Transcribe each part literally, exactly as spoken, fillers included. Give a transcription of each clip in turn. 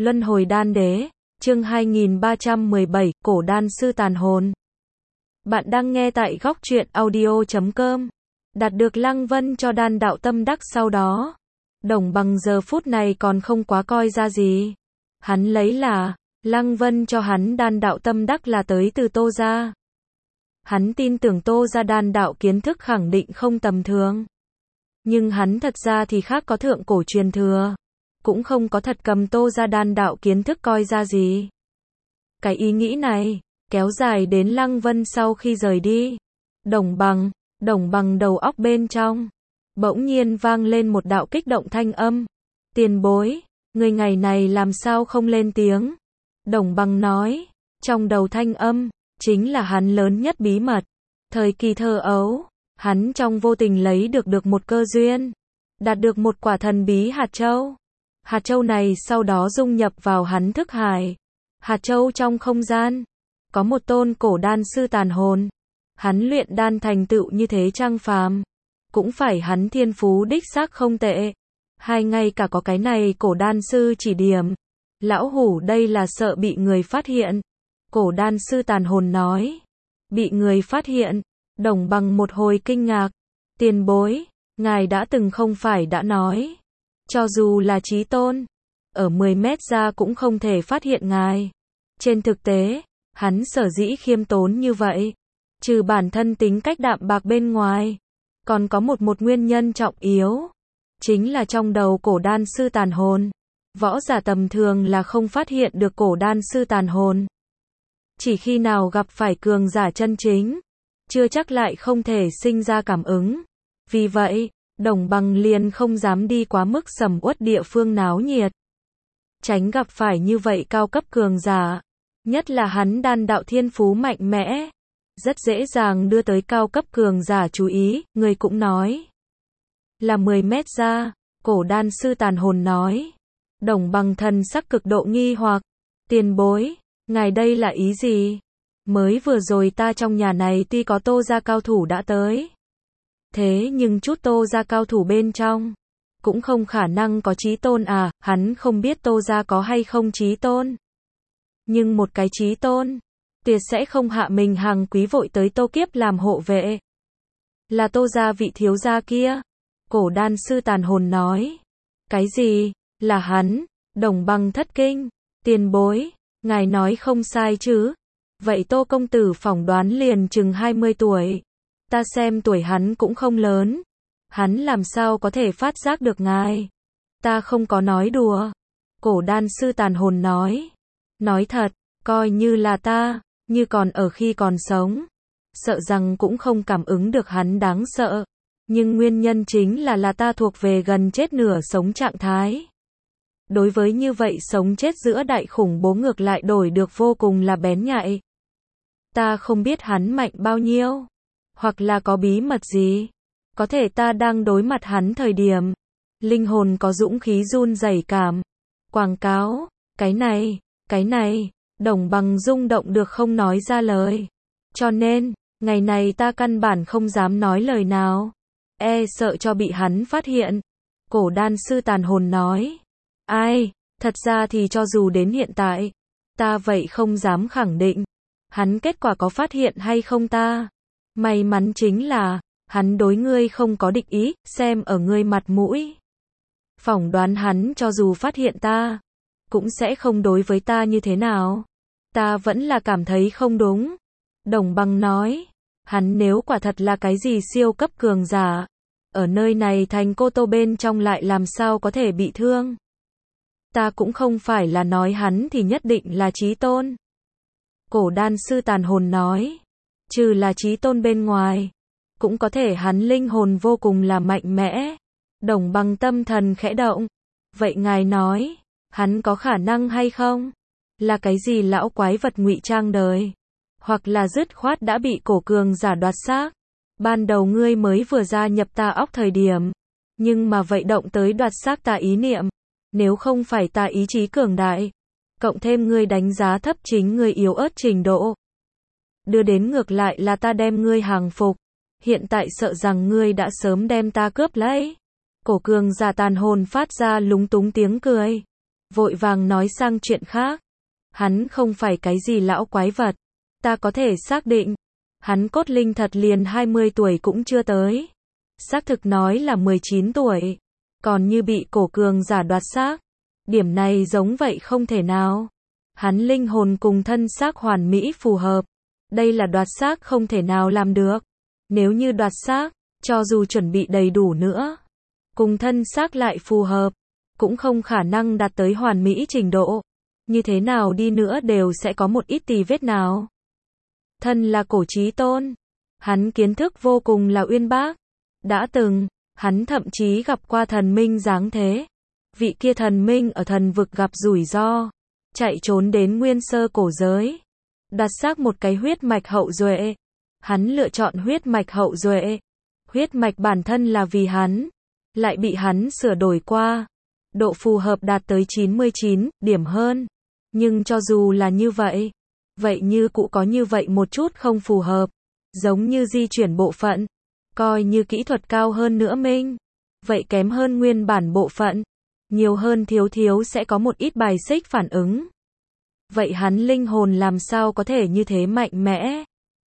Luân hồi đan đế, chương hai nghìn ba trăm mười bảy, cổ đan sư tàn hồn. Bạn đang nghe tại góc truyện audio chấm com. Đạt được Lăng Vân cho đan đạo tâm đắc sau đó. Đồng Bằng giờ phút này còn không quá coi ra gì. Hắn lấy là, Lăng Vân cho hắn đan đạo tâm đắc là tới từ Tô gia. Hắn tin tưởng Tô gia đan đạo kiến thức khẳng định không tầm thường. Nhưng hắn thật ra thì khác có thượng cổ truyền thừa. Cũng không có thật cầm Tô gia đan đạo kiến thức coi ra gì. Cái ý nghĩ này, kéo dài đến Lăng Vân sau khi rời đi. Đồng Bằng, Đồng Bằng đầu óc bên trong. Bỗng nhiên vang lên một đạo kích động thanh âm. Tiền bối, người ngày này làm sao không lên tiếng? Đồng Bằng nói, trong đầu thanh âm, chính là hắn lớn nhất bí mật. Thời kỳ thơ ấu, hắn trong vô tình lấy được được một cơ duyên. Đạt được một quả thần bí hạt châu. Hạt châu này sau đó dung nhập vào hắn thức hải. Hạt châu trong không gian, có một tôn cổ đan sư tàn hồn. Hắn luyện đan thành tựu như thế trang phàm. Cũng phải hắn thiên phú đích xác không tệ. Hay ngay cả có cái này cổ đan sư chỉ điểm. Lão hủ đây là sợ bị người phát hiện. Cổ đan sư tàn hồn nói. Bị người phát hiện. Đồng Bằng một hồi kinh ngạc. Tiền bối, ngài đã từng không phải đã nói. Cho dù là chí tôn, ở mười mét ra cũng không thể phát hiện ngài. Trên thực tế, hắn sở dĩ khiêm tốn như vậy. Trừ bản thân tính cách đạm bạc bên ngoài. Còn có một một nguyên nhân trọng yếu. Chính là trong đầu cổ đan sư tàn hồn. Võ giả tầm thường là không phát hiện được cổ đan sư tàn hồn. Chỉ khi nào gặp phải cường giả chân chính, chưa chắc lại không thể sinh ra cảm ứng. Vì vậy, Đồng Bằng liền không dám đi quá mức sầm uất địa phương náo nhiệt. Tránh gặp phải như vậy cao cấp cường giả. Nhất là hắn đan đạo thiên phú mạnh mẽ. Rất dễ dàng đưa tới cao cấp cường giả chú ý, người cũng nói. Là mười mét ra, cổ đan sư tàn hồn nói. Đồng Bằng thần sắc cực độ nghi hoặc. Tiền bối, ngài đây là ý gì? Mới vừa rồi ta trong nhà này tuy có Tô gia cao thủ đã tới. Thế nhưng chút Tô gia cao thủ bên trong, cũng không khả năng có chí tôn à, hắn không biết Tô gia có hay không chí tôn. Nhưng một cái chí tôn, tuyệt sẽ không hạ mình hàng quý vội tới Tô Kiếp làm hộ vệ. Là Tô gia vị thiếu gia kia. Cổ đan sư tàn hồn nói. Cái gì? Là hắn? Đồng Bằng thất kinh. Tiền bối, ngài nói không sai chứ? Vậy Tô công tử phỏng đoán liền chừng hai mươi tuổi. Ta xem tuổi hắn cũng không lớn. Hắn làm sao có thể phát giác được ngài? Ta không có nói đùa. Cổ đan sư tàn hồn nói. Nói thật, coi như là ta, như còn ở khi còn sống. Sợ rằng cũng không cảm ứng được hắn đáng sợ. Nhưng nguyên nhân chính là là ta thuộc về gần chết nửa sống trạng thái. Đối với như vậy sống chết giữa đại khủng bố ngược lại đổi được vô cùng là bén nhạy. Ta không biết hắn mạnh bao nhiêu. Hoặc là có bí mật gì. Có thể ta đang đối mặt hắn thời điểm. Linh hồn có dũng khí run rẩy cảm. Quảng cáo. Cái này. Cái này. Đồng Bằng rung động được không nói ra lời. Cho nên, ngày này ta căn bản không dám nói lời nào. E sợ cho bị hắn phát hiện. Cổ đan sư tàn hồn nói. Ai, thật ra thì cho dù đến hiện tại, ta vậy không dám khẳng định. Hắn kết quả có phát hiện hay không ta. May mắn chính là, hắn đối ngươi không có địch ý, xem ở ngươi mặt mũi. Phỏng đoán hắn cho dù phát hiện ta, cũng sẽ không đối với ta như thế nào. Ta vẫn là cảm thấy không đúng. Đồng Bằng nói, hắn nếu quả thật là cái gì siêu cấp cường giả, ở nơi này thành Cô Tô bên trong lại làm sao có thể bị thương. Ta cũng không phải là nói hắn thì nhất định là chí tôn. Cổ đan sư tàn hồn nói, trừ là chí tôn bên ngoài, cũng có thể hắn linh hồn vô cùng là mạnh mẽ. Đồng Bằng tâm thần khẽ động. Vậy ngài nói, hắn có khả năng hay không? Là cái gì lão quái vật ngụy trang đời? Hoặc là dứt khoát đã bị cổ cường giả đoạt xác? Ban đầu ngươi mới vừa gia nhập ta óc thời điểm. Nhưng mà vậy động tới đoạt xác ta ý niệm. Nếu không phải ta ý chí cường đại. Cộng thêm ngươi đánh giá thấp chính ngươi yếu ớt trình độ. Đưa đến ngược lại là ta đem ngươi hàng phục. Hiện tại sợ rằng ngươi đã sớm đem ta cướp lấy. Cổ cường giả tàn hồn phát ra lúng túng tiếng cười. vội vàng nói sang chuyện khác. Hắn không phải cái gì lão quái vật. Ta có thể xác định. Hắn cốt linh thật liền hai mươi tuổi cũng chưa tới. Xác thực nói là mười chín tuổi. Còn như bị cổ cường giả đoạt xác. Điểm này giống vậy không thể nào. Hắn linh hồn cùng thân xác hoàn mỹ phù hợp. Đây là đoạt xác không thể nào làm được. Nếu như đoạt xác, cho dù chuẩn bị đầy đủ nữa, cùng thân xác lại phù hợp, cũng không khả năng đạt tới hoàn mỹ trình độ. Như thế nào đi nữa đều sẽ có một ít tì vết nào. Thân là cổ chí tôn. Hắn kiến thức vô cùng là uyên bác. Đã từng, hắn thậm chí gặp qua thần minh dáng thế. Vị kia thần minh ở thần vực gặp rủi ro, chạy trốn đến nguyên sơ cổ giới, đoạt xác một cái huyết mạch hậu duệ. Hắn lựa chọn huyết mạch hậu duệ. Huyết mạch bản thân là vì hắn, lại bị hắn sửa đổi qua. Độ phù hợp đạt tới chín mươi chín điểm hơn. Nhưng cho dù là như vậy, vậy như cũ có như vậy một chút không phù hợp. Giống như di chuyển bộ phận, coi như kỹ thuật cao hơn nữa minh, vậy kém hơn nguyên bản bộ phận. Nhiều hơn thiếu thiếu sẽ có một ít bài xích phản ứng. Vậy hắn linh hồn làm sao có thể như thế mạnh mẽ?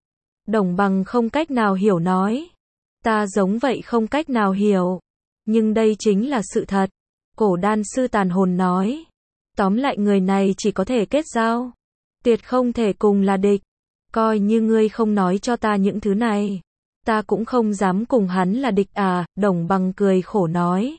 Đồng Bằng không cách nào hiểu nói. Ta giống vậy không cách nào hiểu. Nhưng đây chính là sự thật. Cổ đan sư tàn hồn nói. Tóm lại người này chỉ có thể kết giao. Tuyệt không thể cùng là địch. Coi như ngươi không nói cho ta những thứ này. Ta cũng không dám cùng hắn là địch à, Đồng Bằng cười khổ nói.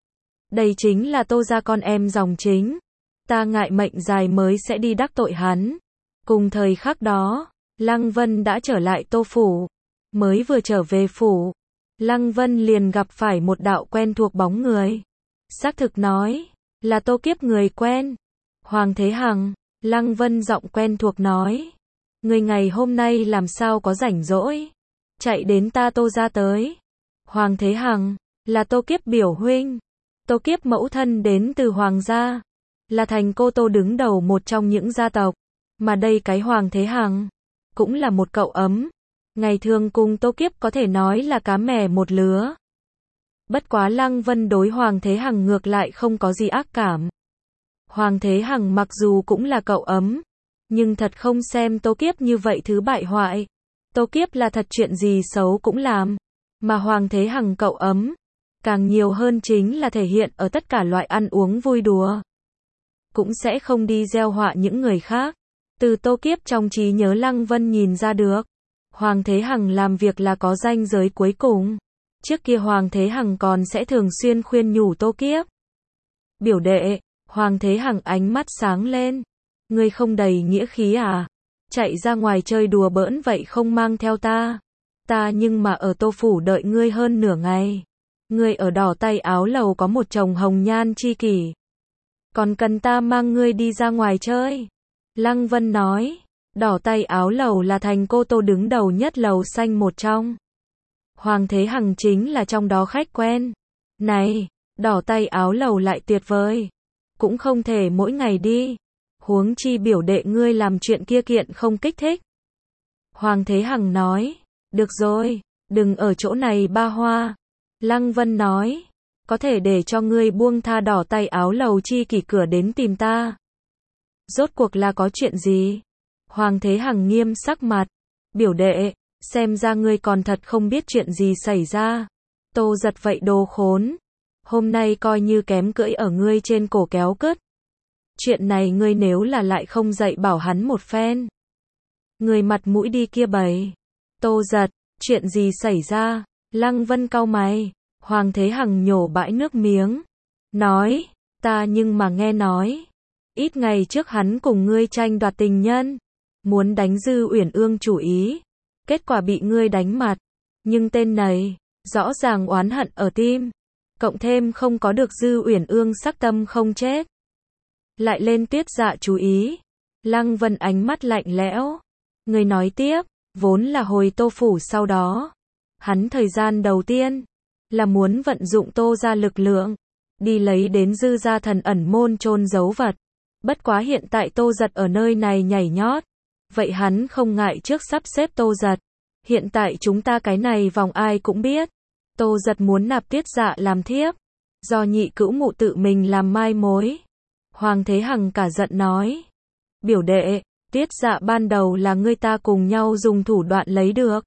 Đây chính là Tô gia con em dòng chính. Ta ngại mệnh dài mới sẽ đi đắc tội hắn. Cùng thời khắc đó, Lăng Vân đã trở lại Tô phủ. Mới vừa trở về phủ, Lăng Vân liền gặp phải một đạo quen thuộc bóng người. Xác thực nói, là Tô Kiếp người quen. Hoàng Thế Hằng, Lăng Vân giọng quen thuộc nói. Người ngày hôm nay làm sao có rảnh rỗi, chạy đến ta Tô gia tới. Hoàng Thế Hằng, là Tô Kiếp biểu huynh. Tô Kiếp mẫu thân đến từ Hoàng gia, là thành cô Tô đứng đầu một trong những gia tộc. Mà đây cái Hoàng Thế Hằng, cũng là một cậu ấm. Ngày thường cùng Tô Kiếp có thể nói là cá mè một lứa. Bất quá Lăng Vân đối Hoàng Thế Hằng ngược lại không có gì ác cảm. Hoàng Thế Hằng mặc dù cũng là cậu ấm, nhưng thật không xem Tô Kiếp như vậy thứ bại hoại. Tô Kiếp là thật chuyện gì xấu cũng làm. Mà Hoàng Thế Hằng cậu ấm, càng nhiều hơn chính là thể hiện ở tất cả loại ăn uống vui đùa. Cũng sẽ không đi gieo họa những người khác. Từ Tô Kiếp trong trí nhớ Lăng Vân nhìn ra được. Hoàng Thế Hằng làm việc là có ranh giới cuối cùng. Trước kia Hoàng Thế Hằng còn sẽ thường xuyên khuyên nhủ Tô Kiếp. Biểu đệ, Hoàng Thế Hằng ánh mắt sáng lên. Ngươi không đầy nghĩa khí à? Chạy ra ngoài chơi đùa bỡn vậy không mang theo ta. Ta nhưng mà ở Tô phủ đợi ngươi hơn nửa ngày. Ngươi ở đỏ tay áo lầu có một chồng hồng nhan chi kỷ. Còn cần ta mang ngươi đi ra ngoài chơi? Lăng Vân nói. Đỏ tay áo lầu là thành cô Tô đứng đầu nhất lầu xanh một trong. Hoàng Thế Hằng chính là trong đó khách quen. Này, đỏ tay áo lầu lại tuyệt vời. Cũng không thể mỗi ngày đi. Huống chi biểu đệ ngươi làm chuyện kia kiện không kích thích. Hoàng Thế Hằng nói. Được rồi, đừng ở chỗ này ba hoa. Lăng Vân nói. Có thể để cho ngươi buông tha đỏ tay áo lầu chi kỷ cửa đến tìm ta. Rốt cuộc là có chuyện gì? Hoàng Thế Hằng nghiêm sắc mặt. Biểu đệ, xem ra ngươi còn thật không biết chuyện gì xảy ra. Tô giật vậy đồ khốn. Hôm nay coi như kém cưỡi ở ngươi trên cổ kéo cứt. Chuyện này ngươi nếu là lại không dạy bảo hắn một phen. Ngươi mặt mũi đi kia bày. Tô giật, chuyện gì xảy ra? Lăng Vân cau mày. Hoàng Thế Hằng nhổ bãi nước miếng. Nói, ta nhưng mà nghe nói. Ít ngày trước hắn cùng ngươi tranh đoạt tình nhân. Muốn đánh Dư Uyển Ương chủ ý. Kết quả bị ngươi đánh mặt. Nhưng tên này, rõ ràng oán hận ở tim. Cộng thêm không có được Dư Uyển Ương sắc tâm không chết. Lại lên Tuyết Dạ chú ý. Lăng Vân ánh mắt lạnh lẽo. Người nói tiếp, vốn là hồi Tô phủ sau đó. Hắn thời gian đầu tiên, là muốn vận dụng Tô gia lực lượng. Đi lấy đến Dư gia thần ẩn môn chôn giấu vật. Bất quá hiện tại Tô giật ở nơi này nhảy nhót. Vậy hắn không ngại trước sắp xếp Tô giật. Hiện tại chúng ta cái này vòng ai cũng biết. Tô giật muốn nạp Tuyết Dạ làm thiếp. Do nhị cữu mụ tự mình làm mai mối. Hoàng Thế Hằng cả giận nói. Biểu đệ, Tiết Dạ ban đầu là ngươi ta cùng nhau dùng thủ đoạn lấy được.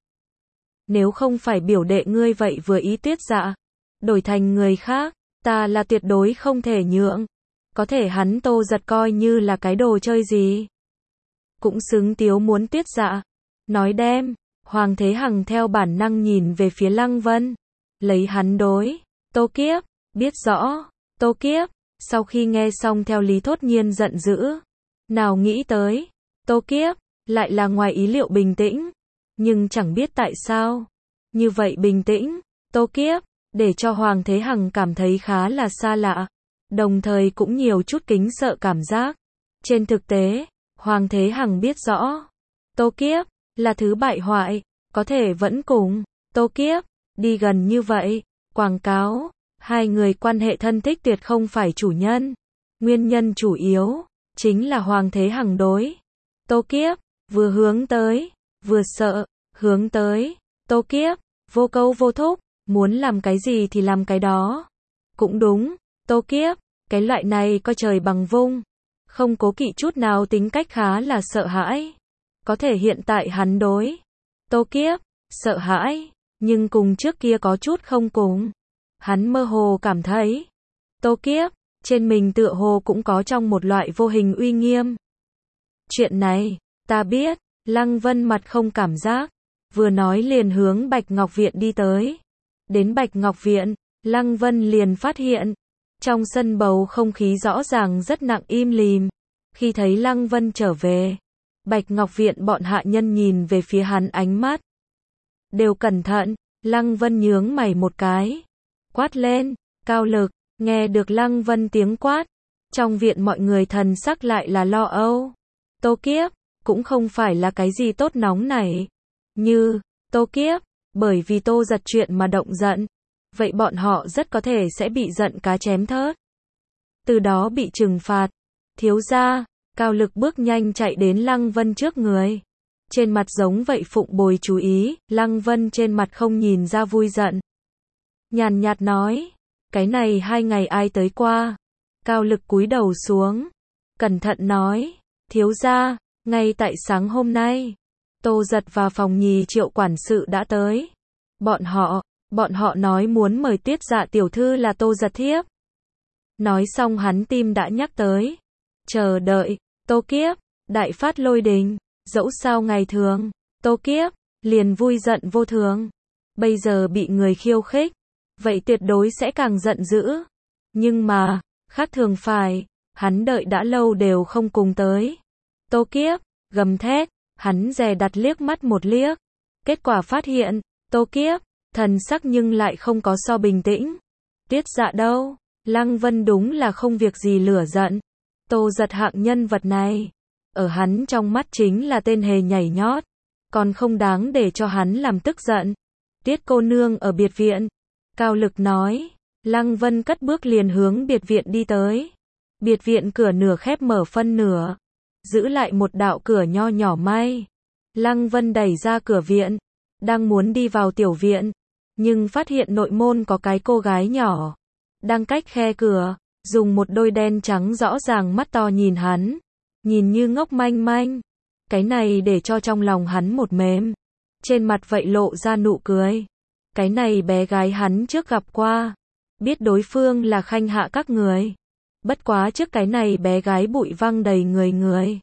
Nếu không phải biểu đệ ngươi vậy vừa ý Tiết Dạ, đổi thành người khác, ta là tuyệt đối không thể nhượng. Có thể hắn Tô Giật coi như là cái đồ chơi gì. Cũng xứng Tiếu muốn Tiết Dạ. Nói đem, Hoàng Thế Hằng theo bản năng nhìn về phía Lăng Vân. Lấy hắn đối. Tô Kiếp, biết rõ. Tô Kiếp, sau khi nghe xong theo lý thốt nhiên giận dữ. Nào nghĩ tới, Tô Kiếp, lại là ngoài ý liệu bình tĩnh. Nhưng chẳng biết tại sao. Như vậy bình tĩnh, Tô Kiếp, để cho Hoàng Thế Hằng cảm thấy khá là xa lạ. Đồng thời cũng nhiều chút kính sợ cảm giác. Trên thực tế, Hoàng Thế Hằng biết rõ. Tô Kiếp, là thứ bại hoại, có thể vẫn cùng. Tô Kiếp, đi gần như vậy, quảng cáo. Hai người quan hệ thân thích tuyệt không phải chủ nhân. Nguyên nhân chủ yếu, chính là Hoàng Thế Hằng đối. Tô Kiếp, vừa hướng tới, vừa sợ, hướng tới. Tô Kiếp, vô câu vô thúc, muốn làm cái gì thì làm cái đó. Cũng đúng, Tô Kiếp, cái loại này coi trời bằng vung. Không cố kỵ chút nào tính cách khá là sợ hãi. Có thể hiện tại hắn đối. Tô Kiếp, sợ hãi, nhưng cùng trước kia có chút không cùng. Hắn mơ hồ cảm thấy. Tô Kiếp, trên mình tựa hồ cũng có trong một loại vô hình uy nghiêm. Chuyện này, ta biết, Lăng Vân mặt không cảm giác. Vừa nói liền hướng Bạch Ngọc Viện đi tới. Đến Bạch Ngọc Viện, Lăng Vân liền phát hiện. Trong sân bầu không khí rõ ràng rất nặng im lìm. Khi thấy Lăng Vân trở về, Bạch Ngọc Viện bọn hạ nhân nhìn về phía hắn ánh mắt. Đều cẩn thận, Lăng Vân nhướng mày một cái. Quát lên, Cao Lực, nghe được Lăng Vân tiếng quát. Trong viện mọi người thần sắc lại là lo âu. Tô Kiếp, cũng không phải là cái gì tốt nóng này. Như, Tô Kiếp, bởi vì Tô Giật chuyện mà động giận. Vậy bọn họ rất có thể sẽ bị giận cá chém thớt. Từ đó bị trừng phạt. Thiếu gia, Cao Lực bước nhanh chạy đến Lăng Vân trước người. Trên mặt giống vậy phụng bồi chú ý, Lăng Vân trên mặt không nhìn ra vui giận. Nhàn nhạt nói, cái này hai ngày ai tới qua. Cao Lực cúi đầu xuống. Cẩn thận nói, thiếu gia, ngay tại sáng hôm nay, Tô Giật và phòng nhì Triệu quản sự đã tới. Bọn họ, bọn họ nói muốn mời Tiết Dạ tiểu thư là Tô Giật thiếp. Nói xong hắn tim đã nhắc tới. Chờ đợi, Tô Kiếp, đại phát lôi đình, dẫu sao ngày thường, Tô Kiếp, liền vui giận vô thường. Bây giờ bị người khiêu khích, vậy tuyệt đối sẽ càng giận dữ. Nhưng mà, khác thường phải, hắn đợi đã lâu đều không cùng tới. Tô Kiếp, gầm thét, hắn dè đặt liếc mắt một liếc. Kết quả phát hiện, Tô Kiếp, thần sắc nhưng lại không có so bình tĩnh. Tiết Dạ đâu? Lăng Vân đúng là không việc gì lửa giận. Tô Giật hạng nhân vật này, ở hắn trong mắt chính là tên hề nhảy nhót, còn không đáng để cho hắn làm tức giận. Tiết cô nương ở biệt viện. Cao Lực nói. Lăng Vân cất bước liền hướng biệt viện đi tới. Biệt viện cửa nửa khép mở phân nửa, giữ lại một đạo cửa nho nhỏ may. Lăng Vân đẩy ra cửa viện, đang muốn đi vào tiểu viện, nhưng phát hiện nội môn có cái cô gái nhỏ, đang cách khe cửa, dùng một đôi đen trắng rõ ràng mắt to nhìn hắn, nhìn như ngốc manh manh. Cái này để cho trong lòng hắn một mềm, trên mặt vậy lộ ra nụ cười. Cái này bé gái hắn trước gặp qua, biết đối phương là khanh hạ các người. Bất quá trước cái này bé gái bụi văng đầy người người.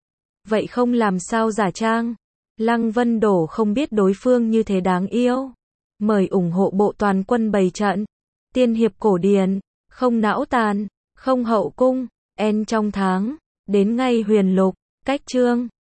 Vậy không làm sao giả trang. Lăng Vân Đổ không biết đối phương như thế đáng yêu. Mời ủng hộ bộ toàn quân bày trận. Tiên hiệp cổ điển, không não tàn, không hậu cung, en trong tháng, đến ngay huyền lục, cách chương.